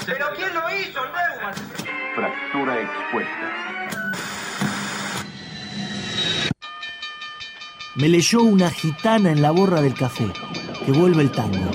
¿Pero quién lo hizo, Neumann? Fractura expuesta. Me leyó una gitana en la borra del café, que vuelve el tango.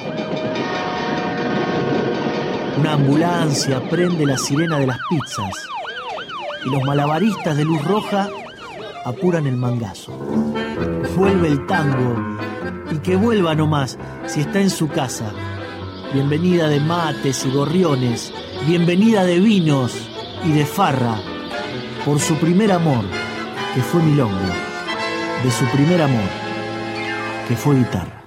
Una ambulancia prende la sirena de las pizzas y los malabaristas de luz roja apuran el mangazo. Vuelve el tango y que vuelva nomás si está en su casa. Bienvenida de mates y gorriones, bienvenida de vinos y de farra, por su primer amor, que fue milonga, de su primer amor, que fue guitarra.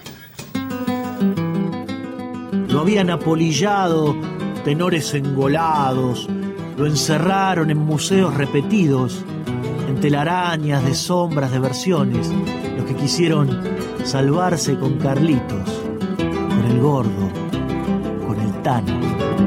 Lo habían apolillado tenores engolados, lo encerraron en museos repetidos, en telarañas de sombras de versiones, los que quisieron salvarse con Carlitos, con el gordo, con el Tano.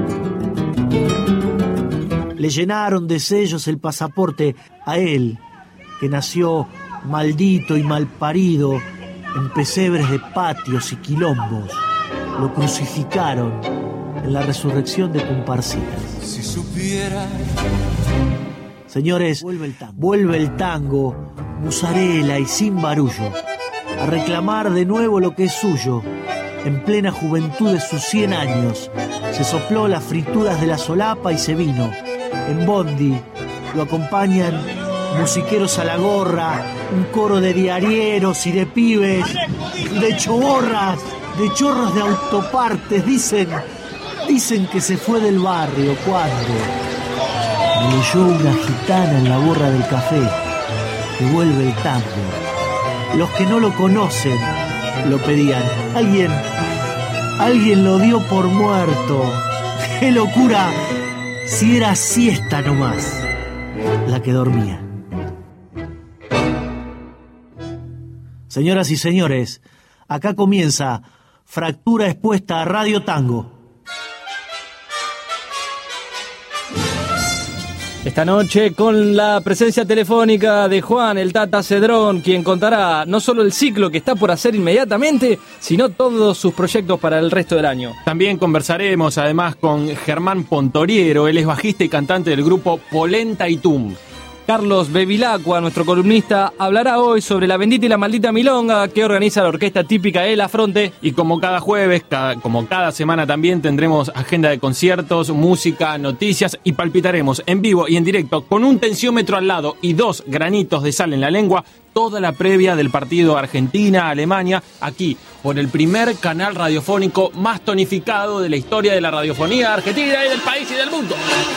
Le llenaron de sellos el pasaporte a él, que nació maldito y malparido en pesebres de patios y quilombos. Lo crucificaron en la resurrección de Comparsitas. Si supiera. Señores, vuelve el tango, musarela y sin barullo, a reclamar de nuevo lo que es suyo. En plena juventud de sus 100 años, se sopló las frituras de la solapa y se vino. En bondi lo acompañan musiqueros a la gorra, un coro de diarieros y de pibes, de choborras, de chorros de autopartes. Dicen que se fue del barrio. ¿Cuándo? Me leyó una gitana en la borra del café, que vuelve el tango. Los que no lo conocen lo pedían. Alguien lo dio por muerto. ¡Qué locura! Si era siesta nomás la que dormía. Señoras y señores, acá comienza Fractura Expuesta a Radio Tango. Esta noche con la presencia telefónica de Juan el Tata Cedrón, quien contará no solo el ciclo que está por hacer inmediatamente, sino todos sus proyectos para el resto del año. También conversaremos además con Germán Pontoriero, él es bajista y cantante del grupo Polenta y Tum. Carlos Bevilacqua, nuestro columnista, hablará hoy sobre la bendita y la maldita milonga que organiza la orquesta típica El Afronte. Y como cada jueves, como cada semana también tendremos agenda de conciertos, música, noticias y palpitaremos en vivo y en directo con un tensiómetro al lado y 2 granitos de sal en la lengua toda la previa del partido Argentina-Alemania aquí por el primer canal radiofónico más tonificado de la historia de la radiofonía argentina y del país y del mundo.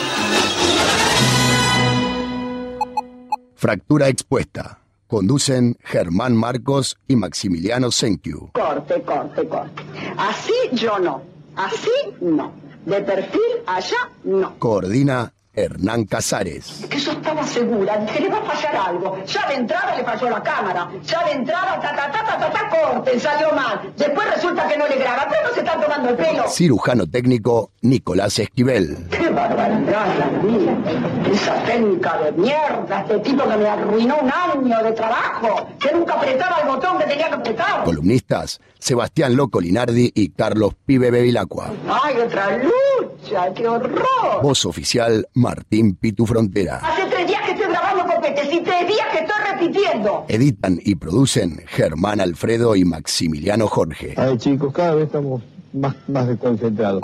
Fractura Expuesta. Conducen Germán Marcos y Maximiliano Senkiu. Corte. Así yo no. Así no. De perfil allá no. Coordina Hernán Casares. Que yo estaba segura que le va a fallar algo. Ya de entrada le falló la cámara. Ya de entrada, corte, salió mal. Después resulta que no le graba. Pero no se está tomando el pelo. Cirujano técnico Nicolás Esquivel. ¡Qué barbaridad, la mía! Esa técnica de mierda, este tipo que me arruinó un año de trabajo, que nunca apretaba el botón que tenía que apretar. Columnistas Sebastián Loco Linardi y Carlos Pibe Bevilacqua. ¡Ay, otra lucha! ¡Qué horror! Voz oficial Martín Pitu Frontera. Hace 3 días que estoy grabando copetes y 3 días que estoy repitiendo. Editan y producen Germán Alfredo y Maximiliano Jorge. Ay, chicos, cada vez estamos más desconcentrados.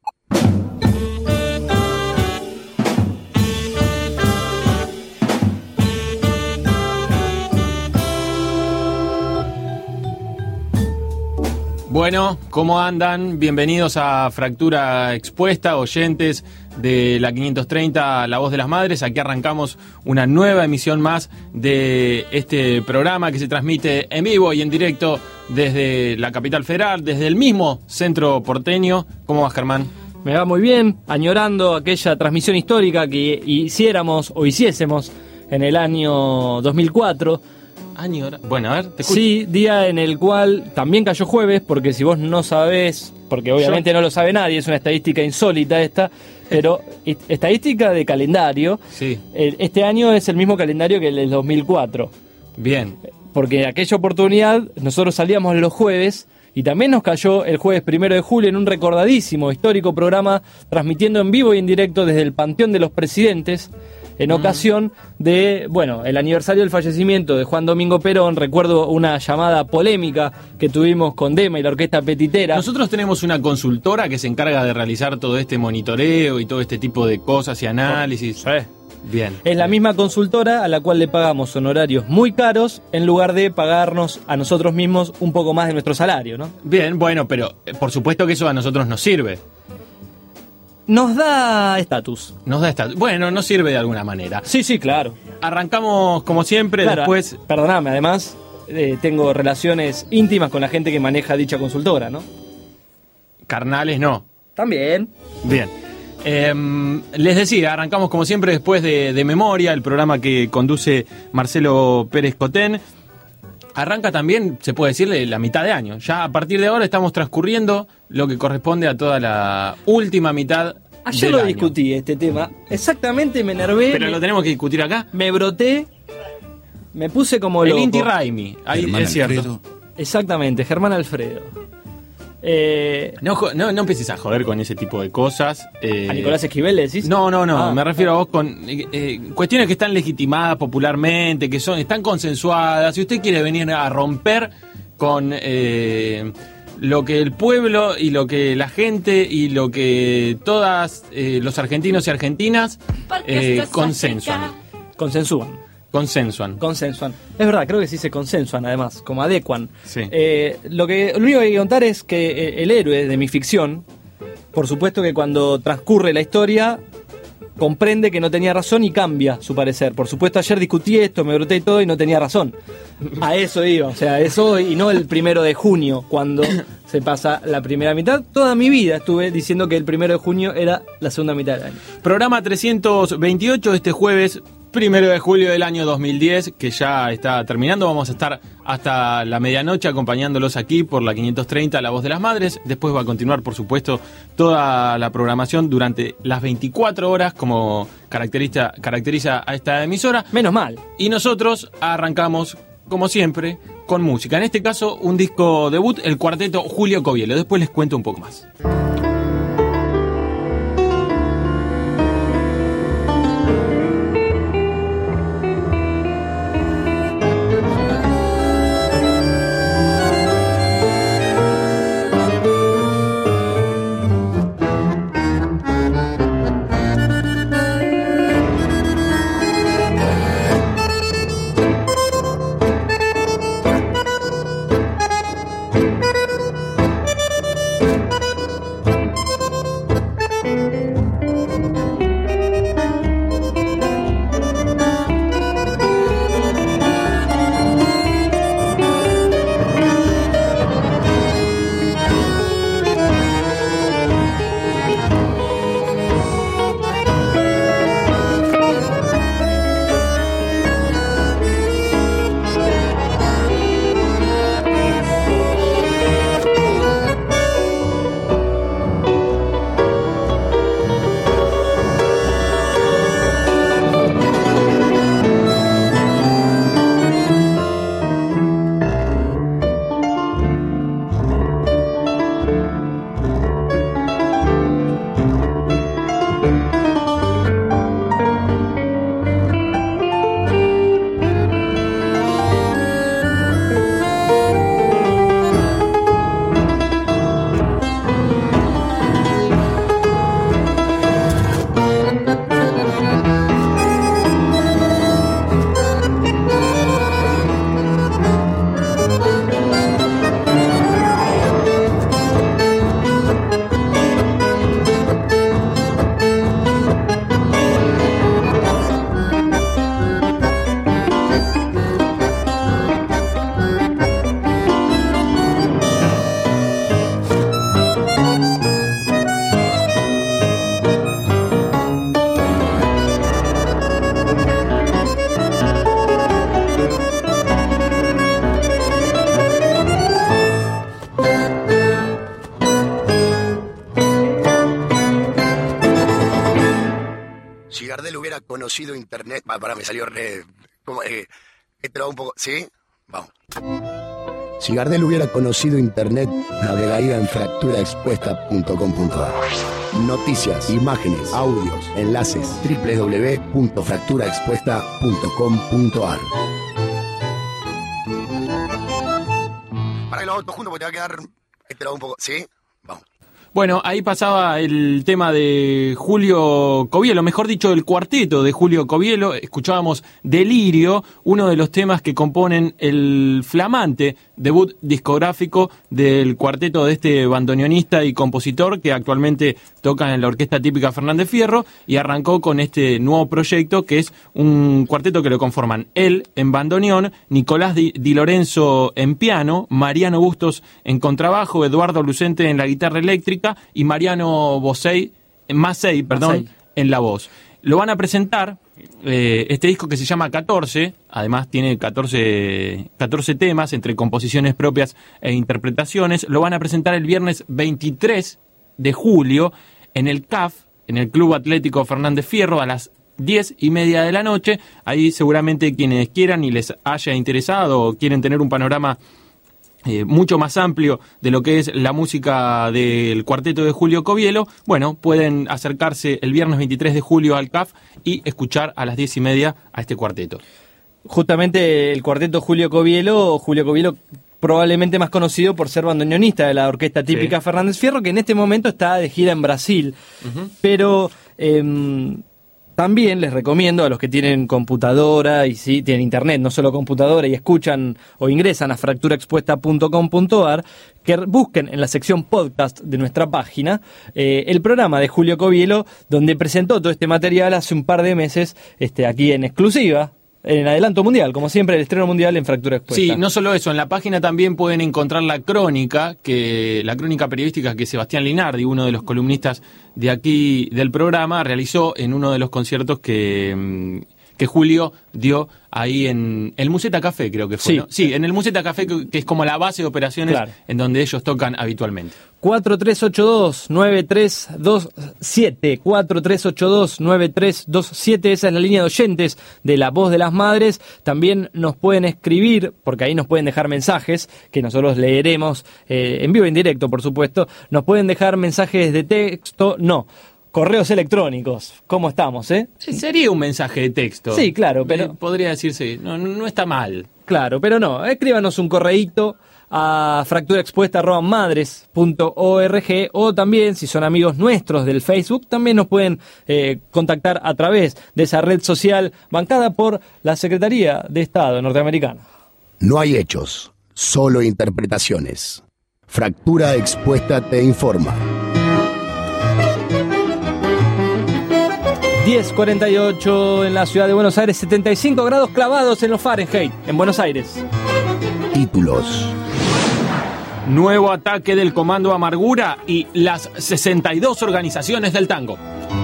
Bueno, ¿cómo andan? Bienvenidos a Fractura Expuesta, oyentes de la 530 La Voz de las Madres. Aquí arrancamos una nueva emisión más de este programa que se transmite en vivo y en directo desde la capital federal, desde el mismo centro porteño. ¿Cómo vas, Germán? Me va muy bien, añorando aquella transmisión histórica que hiciésemos en el año 2004. Bueno, a ver, te escucho. Sí, día en el cual también cayó jueves, porque si vos no sabés, porque obviamente no lo sabe nadie, es una estadística insólita esta, pero estadística de calendario. Sí. Este año es el mismo calendario que el del 2004. Bien. Porque en aquella oportunidad nosotros salíamos los jueves Y también nos cayó el jueves 1 de julio en un recordadísimo, histórico programa transmitiendo en vivo y en directo desde el Panteón de los Presidentes, en ocasión de, el aniversario del fallecimiento de Juan Domingo Perón. Recuerdo una llamada polémica que tuvimos con Dema y la Orquesta Petitera. Nosotros tenemos una consultora que se encarga de realizar todo este monitoreo y todo este tipo de cosas y análisis. Sí. Bien. Es la misma consultora a la cual le pagamos honorarios muy caros en lugar de pagarnos a nosotros mismos un poco más de nuestro salario, ¿no? Bien, bueno, pero por supuesto que eso a nosotros nos sirve. Nos da estatus. Nos da estatus. Bueno, nos sirve de alguna manera. Sí, claro. Arrancamos como siempre, Claro, después... Perdóname, además tengo relaciones íntimas con la gente que maneja dicha consultora, ¿no? Carnales no. También. Bien. Les decía, arrancamos como siempre después de Memoria, el programa que conduce Marcelo Pérez Cotén. Arranca también, se puede decirle, la mitad de año. Ya a partir de ahora estamos transcurriendo lo que corresponde a toda la última mitad Ayer del lo año. discutí, este tema. Exactamente, me enervé. Pero lo tenemos que discutir acá. Me broté. Me puse como El loco. Inti Raimi, ahí Germán es cierto. Alfredo. Exactamente, Germán Alfredo. No empieces a joder con ese tipo de cosas. ¿A Nicolás Esquivel le decís? No, Ah. me refiero a vos con cuestiones que están legitimadas popularmente, que están consensuadas. Si usted quiere venir a romper con lo que el pueblo y lo que la gente y lo que todas los argentinos y argentinas consensuan. Consensuan. Es verdad, creo que sí se consensuan, además, como adecuan. Sí. Lo único que hay que contar es que el héroe de mi ficción, por supuesto que cuando transcurre la historia, comprende que no tenía razón y cambia su parecer. Por supuesto, ayer discutí esto, me broté y todo y no tenía razón. A eso iba, o sea, eso y no el 1 de junio, cuando se pasa la primera mitad. Toda mi vida estuve diciendo que el 1 de junio era la segunda mitad del año. Programa 328 este jueves, 1 de julio del año 2010, que ya está terminando. Vamos a estar hasta la medianoche acompañándolos aquí por la 530 La Voz de las Madres. Después va a continuar, por supuesto, toda la programación durante las 24 horas, como caracteriza a esta emisora. Menos mal. Y nosotros arrancamos, como siempre, con música. En este caso, un disco debut, el cuarteto Julio Covielo. Después les cuento un poco más. Si Gardel hubiera conocido internet... me salió re... he trabado un poco... ¿Sí? Vamos. Si Gardel hubiera conocido Internet, navegaría en fracturaexpuesta.com.ar. Noticias, imágenes, audios, enlaces, www.fracturaexpuesta.com.ar. Para que lo hago todo junto porque te va a quedar esperado un poco. ¿Sí? Vamos. Bueno, ahí pasaba el tema de Julio Covielo, mejor dicho, el cuarteto de Julio Covielo. Escuchábamos Delirio, uno de los temas que componen el flamante debut discográfico del cuarteto de este bandoneonista y compositor que actualmente toca en la Orquesta Típica Fernández Fierro, y arrancó con este nuevo proyecto que es un cuarteto que lo conforman él en bandoneón, Nicolás Di Lorenzo en piano, Mariano Bustos en contrabajo, Eduardo Lucente en la guitarra eléctrica y Mariano Macei, en la voz. Lo van a presentar, este disco que se llama 14, además tiene 14 temas entre composiciones propias e interpretaciones. Lo van a presentar el viernes 23 de julio en el CAF, en el Club Atlético Fernández Fierro, a las 10:30 de la noche. Ahí seguramente quienes quieran y les haya interesado o quieren tener un panorama mucho más amplio de lo que es la música del cuarteto de Julio Covielo, bueno, pueden acercarse el viernes 23 de julio al CAF y escuchar a las 10:30 a este cuarteto. Justamente el cuarteto Julio Covielo probablemente más conocido por ser bandoneonista de la Orquesta Típica Fernández Fierro, que en este momento está de gira en Brasil. Pero también les recomiendo a los que tienen computadora y sí tienen internet, no solo computadora, y escuchan o ingresan a fracturaexpuesta.com.ar, que busquen en la sección podcast de nuestra página el programa de Julio Covielo, donde presentó todo este material hace un par de meses aquí en exclusiva, en adelanto mundial, como siempre, el estreno mundial en Fractura Expuesta. Sí, no solo eso, en la página también pueden encontrar la crónica periodística que Sebastián Linardi, uno de los columnistas de aquí del programa, realizó en uno de los conciertos que Julio dio ahí en el Musetta Café, creo que fue, sí, ¿no? Sí, en el Musetta Café, que es como la base de operaciones, claro, en donde ellos tocan habitualmente. 4382-9327, 4382-9327, esa es la línea de oyentes de La Voz de las Madres. También nos pueden escribir, porque ahí nos pueden dejar mensajes, que nosotros leeremos en vivo e en directo, por supuesto. Nos pueden dejar mensajes de texto, correos electrónicos. ¿Cómo estamos, Sí, sería un mensaje de texto. Sí, claro, pero podría decirse, no está mal. Claro, pero no, escríbanos un correíto a fracturaexpuesta@madres.org, o también, si son amigos nuestros del Facebook, también nos pueden contactar a través de esa red social bancada por la Secretaría de Estado norteamericana. No hay hechos, solo interpretaciones. Fractura Expuesta te informa. 10:48 en la ciudad de Buenos Aires, 75 grados clavados en los Fahrenheit, en Buenos Aires. Títulos. Nuevo ataque del Comando Amargura y las 62 organizaciones del tango.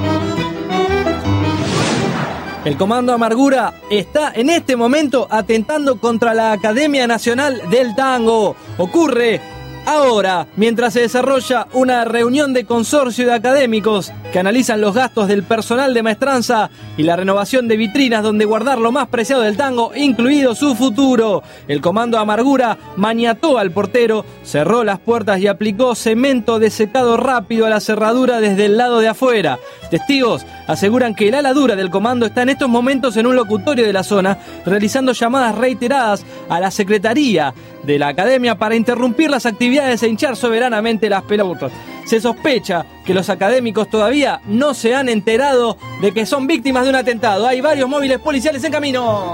El Comando Amargura está en este momento atentando contra la Academia Nacional del Tango. Ocurre ahora, mientras se desarrolla una reunión de consorcio de académicos que analizan los gastos del personal de maestranza y la renovación de vitrinas donde guardar lo más preciado del tango, incluido su futuro. El Comando Amargura maniató al portero, cerró las puertas y aplicó cemento de secado rápido a la cerradura desde el lado de afuera. Testigos aseguran que el ala dura del comando está en estos momentos en un locutorio de la zona, realizando llamadas reiteradas a la Secretaría de la Academia para interrumpir las actividades e hinchar soberanamente las pelotas. Se sospecha que los académicos todavía no se han enterado de que son víctimas de un atentado. Hay varios móviles policiales en camino.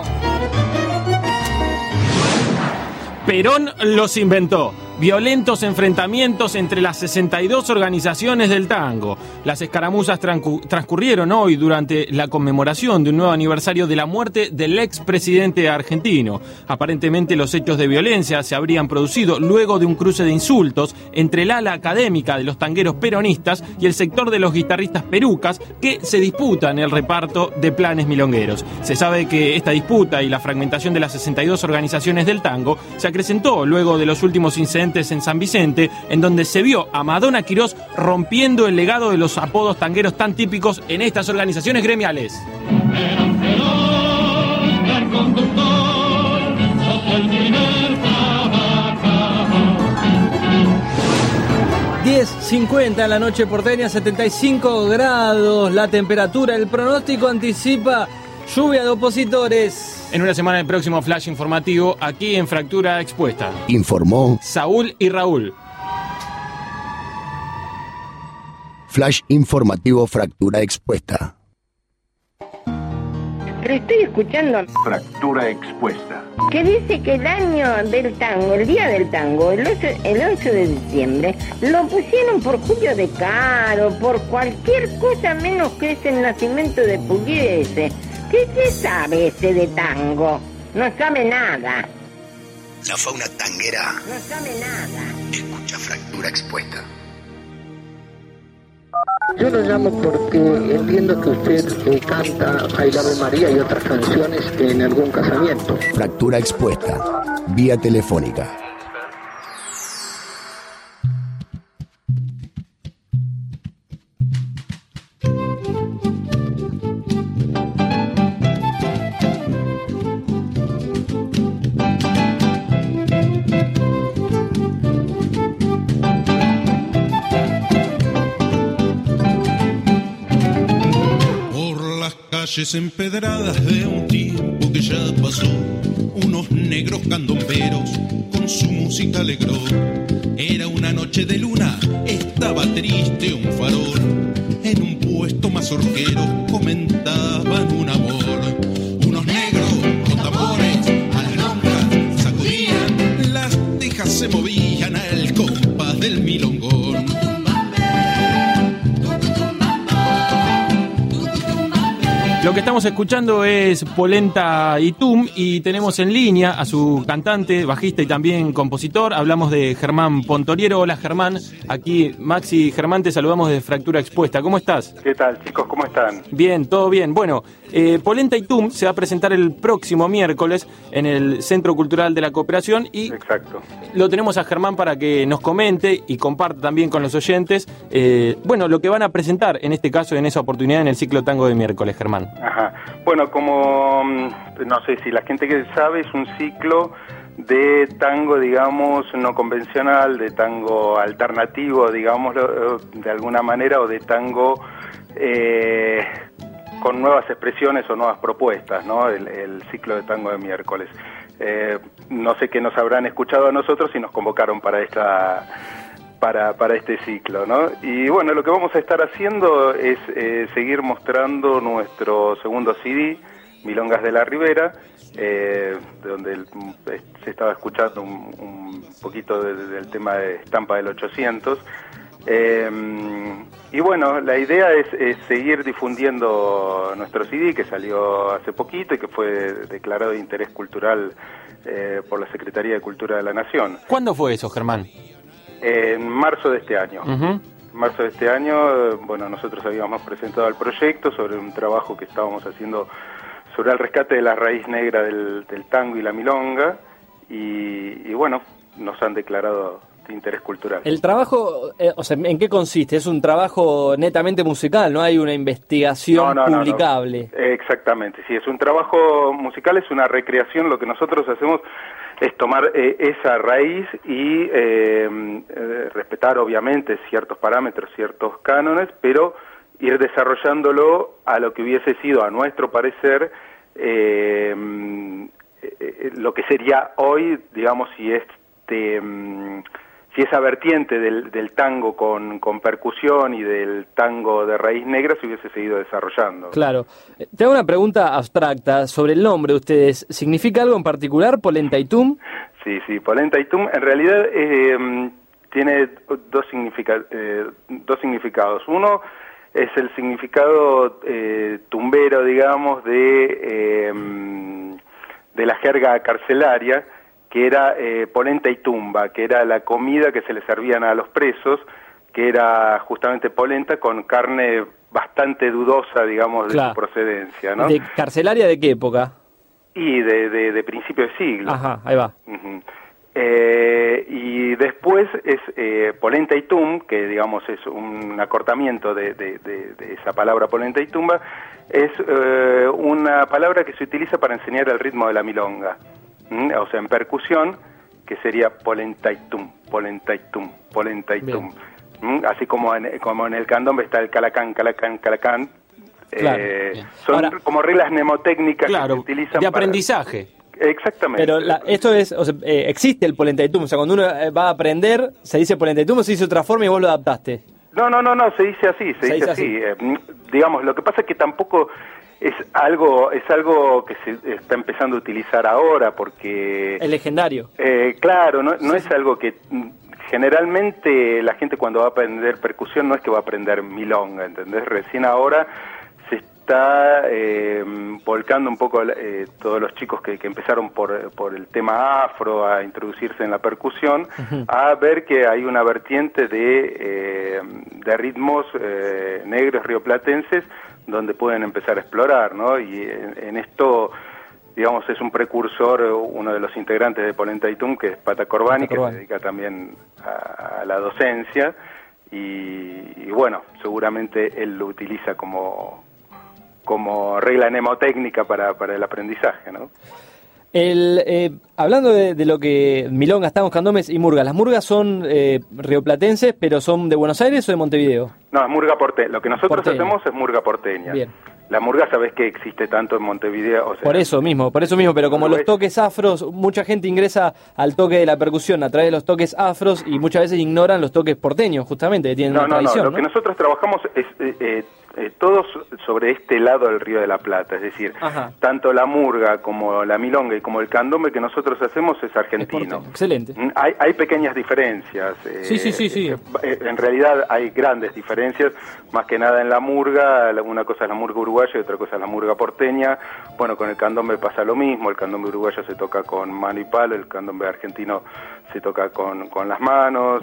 Perón los inventó. Violentos enfrentamientos entre las 62 organizaciones del tango. Las escaramuzas transcurrieron hoy durante la conmemoración de un nuevo aniversario de la muerte del expresidente argentino. Aparentemente los hechos de violencia se habrían producido luego de un cruce de insultos entre el ala académica de los tangueros peronistas y el sector de los guitarristas perucas que se disputan el reparto de planes milongueros. Se sabe que esta disputa y la fragmentación de las 62 organizaciones del tango se acrecentó luego de los últimos incidentes en San Vicente, en donde se vio a Madonna Quirós rompiendo el legado de los apodos tangueros tan típicos en estas organizaciones gremiales. 10:50 en la noche porteña, 75 grados la temperatura. El pronóstico anticipa lluvia de opositores. En una semana el próximo flash informativo aquí en Fractura Expuesta. Informó Saúl y Raúl. Flash informativo Fractura Expuesta. Pero estoy escuchando Fractura expuesta. que dice que el año del tango, el día del tango, el 11 de diciembre, lo pusieron por Julio De Caro, por cualquier cosa menos que es el nacimiento de Pugliese. ¿Qué sabe ese de tango? No sabe nada. La fauna tanguera. No sabe nada. Escucha Fractura Expuesta. Yo lo llamo porque entiendo que usted canta Ay la Ave María y otras canciones en algún casamiento. Fractura Expuesta. Vía telefónica. Empedradas de un tiempo que ya pasó, unos negros candomberos con su música alegró. Era una noche de luna, estaba triste un farol. En un puesto mazorquero comentaban un amor. Unos negros con tambores a la lonja sacudían, las tejas se movían al compás del milongón. Lo que estamos escuchando es Polenta y Tum, y tenemos en línea a su cantante, bajista y también compositor. Hablamos de Germán Pontoriero. Hola Germán, aquí Maxi y Germán, te saludamos de Fractura Expuesta. ¿Cómo estás? ¿Qué tal, chicos? ¿Cómo están? Bien, todo bien. Bueno, Polenta y Tum se va a presentar el próximo miércoles en el Centro Cultural de la Cooperación y exacto, lo tenemos a Germán para que nos comente y comparta también con los oyentes bueno, lo que van a presentar en este caso, en esa oportunidad, en el ciclo Tango de miércoles, Germán. Ajá. Bueno, como no sé si la gente que sabe, es un ciclo de tango, digamos, no convencional, de tango alternativo, digamos, de alguna manera, o de tango con nuevas expresiones o nuevas propuestas, ¿no? El ciclo de tango de miércoles. No sé qué nos habrán escuchado a nosotros y nos convocaron para este ciclo, ¿no? Y bueno, lo que vamos a estar haciendo es seguir mostrando nuestro segundo CD, Milongas de la Ribera, donde se estaba escuchando un poquito del tema de Estampa del 800. Y bueno, la idea es seguir difundiendo nuestro CD, que salió hace poquito y que fue declarado de interés cultural por la Secretaría de Cultura de la Nación. ¿Cuándo fue eso, Germán? En marzo de este año. Uh-huh. En marzo de este año, bueno, nosotros habíamos presentado el proyecto sobre un trabajo que estábamos haciendo sobre el rescate de la raíz negra del tango y la milonga, y bueno, nos han declarado de interés cultural. El trabajo, o sea, ¿en qué consiste? ¿Es un trabajo netamente musical? ¿No hay una investigación publicable? No. Exactamente, sí, es un trabajo musical, es una recreación. Lo que nosotros hacemos es tomar esa raíz y respetar obviamente ciertos parámetros, ciertos cánones, pero ir desarrollándolo a lo que hubiese sido, a nuestro parecer, lo que sería hoy, digamos, si esa vertiente del tango con percusión y del tango de raíz negra se hubiese seguido desarrollando. Claro. Te hago una pregunta abstracta sobre el nombre de ustedes. ¿Significa algo en particular, Polenta y Tum? Sí, Polenta y Tum en realidad tiene dos significados. Uno es el significado tumbero, digamos, de la jerga carcelaria, que era polenta y tumba, que era la comida que se le servían a los presos, que era justamente polenta con carne bastante dudosa, digamos, de su procedencia, ¿no? ¿De carcelaria de qué época? Y de principio de siglo. Ajá, ahí va. Uh-huh. Y después es polenta y tum, que digamos es un acortamiento de esa palabra polenta y tumba, es una palabra que se utiliza para enseñar el ritmo de la milonga. O sea, en percusión, que sería polenta y tum, polenta y tum, polenta y tum. Así como en el candombe está el calacán, calacán, calacán. Claro. Son Ahora, como reglas mnemotécnicas claro, que se utilizan de aprendizaje. Exactamente. Pero esto es, o sea, existe el polenta y tum, o sea, cuando uno va a aprender, se dice polenta y tum, o se dice otra forma y vos lo adaptaste. No, se dice así, se dice así. Digamos, lo que pasa es que tampoco es algo que se está empezando a utilizar ahora, porque... Es legendario. Claro, no es algo que... Generalmente la gente cuando va a aprender percusión no es que va a aprender milonga, ¿entendés? Recién ahora se está volcando un poco todos los chicos que empezaron por el tema afro a introducirse en la percusión, a ver que hay una vertiente de ritmos negros rioplatenses donde pueden empezar a explorar, ¿no? Y en esto, digamos, es un precursor, uno de los integrantes de Polenta y Tum, que es Pata Corbani, que se dedica también a la docencia, y bueno, seguramente él lo utiliza como regla mnemotécnica para el aprendizaje, ¿no? Hablando de lo que milongas, tangos, candombes y murgas, ¿las murgas son rioplatenses, pero son de Buenos Aires o de Montevideo? No, es murga porteña. Lo que nosotros hacemos es murga porteña. Bien. La murga, sabés que existe tanto en Montevideo. O sea, por eso mismo, pero como los toques afros, mucha gente ingresa al toque de la percusión a través de los toques afros y muchas veces ignoran los toques porteños, justamente, que tienen una tradición. Lo que nosotros trabajamos es todos sobre este lado del Río de la Plata, es decir, tanto la murga como la milonga y como el candombe que nosotros hacemos es argentino. Excelente. Hay pequeñas diferencias. Sí. En realidad hay grandes diferencias, más que nada en la murga. Una cosa es la murga uruguaya y otra cosa es la murga porteña. Bueno, con el candombe pasa lo mismo. El candombe uruguayo se toca con mano y palo, el candombe argentino se toca con las manos,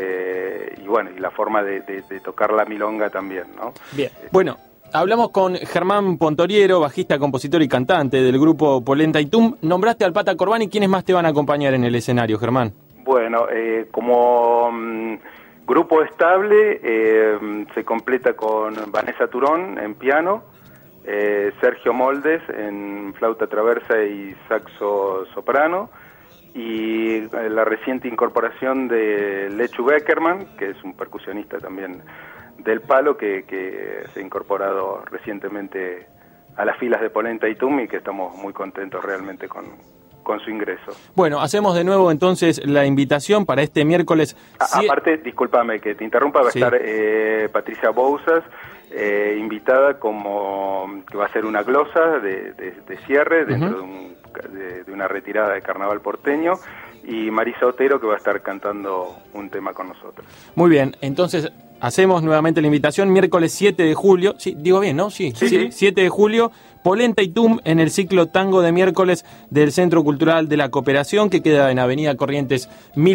y bueno, y la forma de tocar la milonga también, ¿no? Bien. Bueno, hablamos con Germán Pontoriero, bajista, compositor y cantante del grupo Polenta y Tum. Nombraste al Pata Corbani. ¿Quiénes más te van a acompañar en el escenario, Germán? Bueno, como grupo estable se completa con Vanessa Turón en piano, Sergio Moldes en flauta traversa y saxo soprano, y la reciente incorporación de Lechu Beckerman, que es un percusionista también del palo, que se ha incorporado recientemente a las filas de Polenta y Tum, y que estamos muy contentos realmente con su ingreso. Bueno, hacemos de nuevo entonces la invitación para este miércoles. Aparte, discúlpame que te interrumpa, va a estar Patricia Bouzas, invitada, como que va a ser una glosa de cierre dentro de una retirada de carnaval porteño, y Marisa Otero, que va a estar cantando un tema con nosotros. Muy bien, entonces hacemos nuevamente la invitación, miércoles 7 de julio, sí, digo bien, ¿no? Sí, 7 de julio, Polenta y Tum en el ciclo Tango de miércoles del Centro Cultural de la Cooperación, que queda en Avenida Corrientes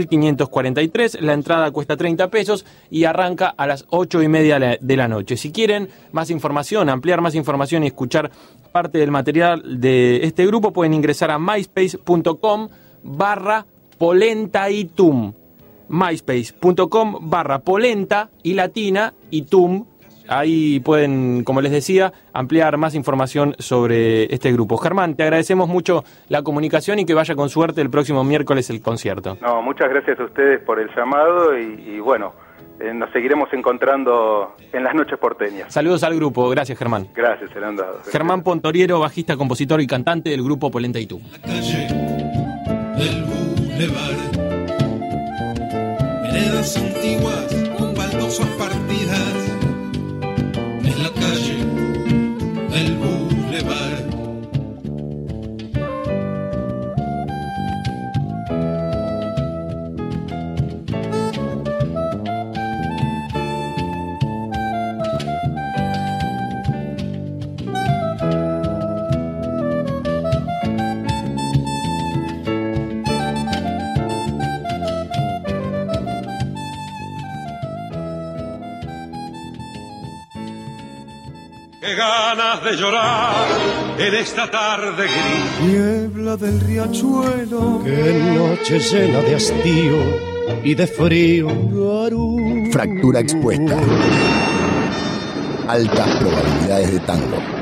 1543. La entrada cuesta 30 pesos y arranca a las 8:30 de la noche. Si quieren más información, ampliar más información y escuchar parte del material de este grupo, pueden ingresar a myspace.com/Polenta y Tum. myspace.com/Polenta y latina y Tum. Ahí pueden, como les decía, ampliar más información sobre este grupo. Germán, te agradecemos mucho la comunicación y que vaya con suerte el próximo miércoles el concierto. No, muchas gracias a ustedes por el llamado y bueno, nos seguiremos encontrando en las noches porteñas. Saludos al grupo, gracias Germán. Gracias, se le han dado. Germán Pontoriero, bajista, compositor y cantante del grupo Polenta y Tum. La calle del Boulevard, veredas antiguas con baldosas partidas, es la calle del Boulevard. Qué ganas de llorar en esta tarde gris. Niebla del riachuelo, qué noche llena de hastío y de frío. Fractura expuesta. Altas probabilidades de tango.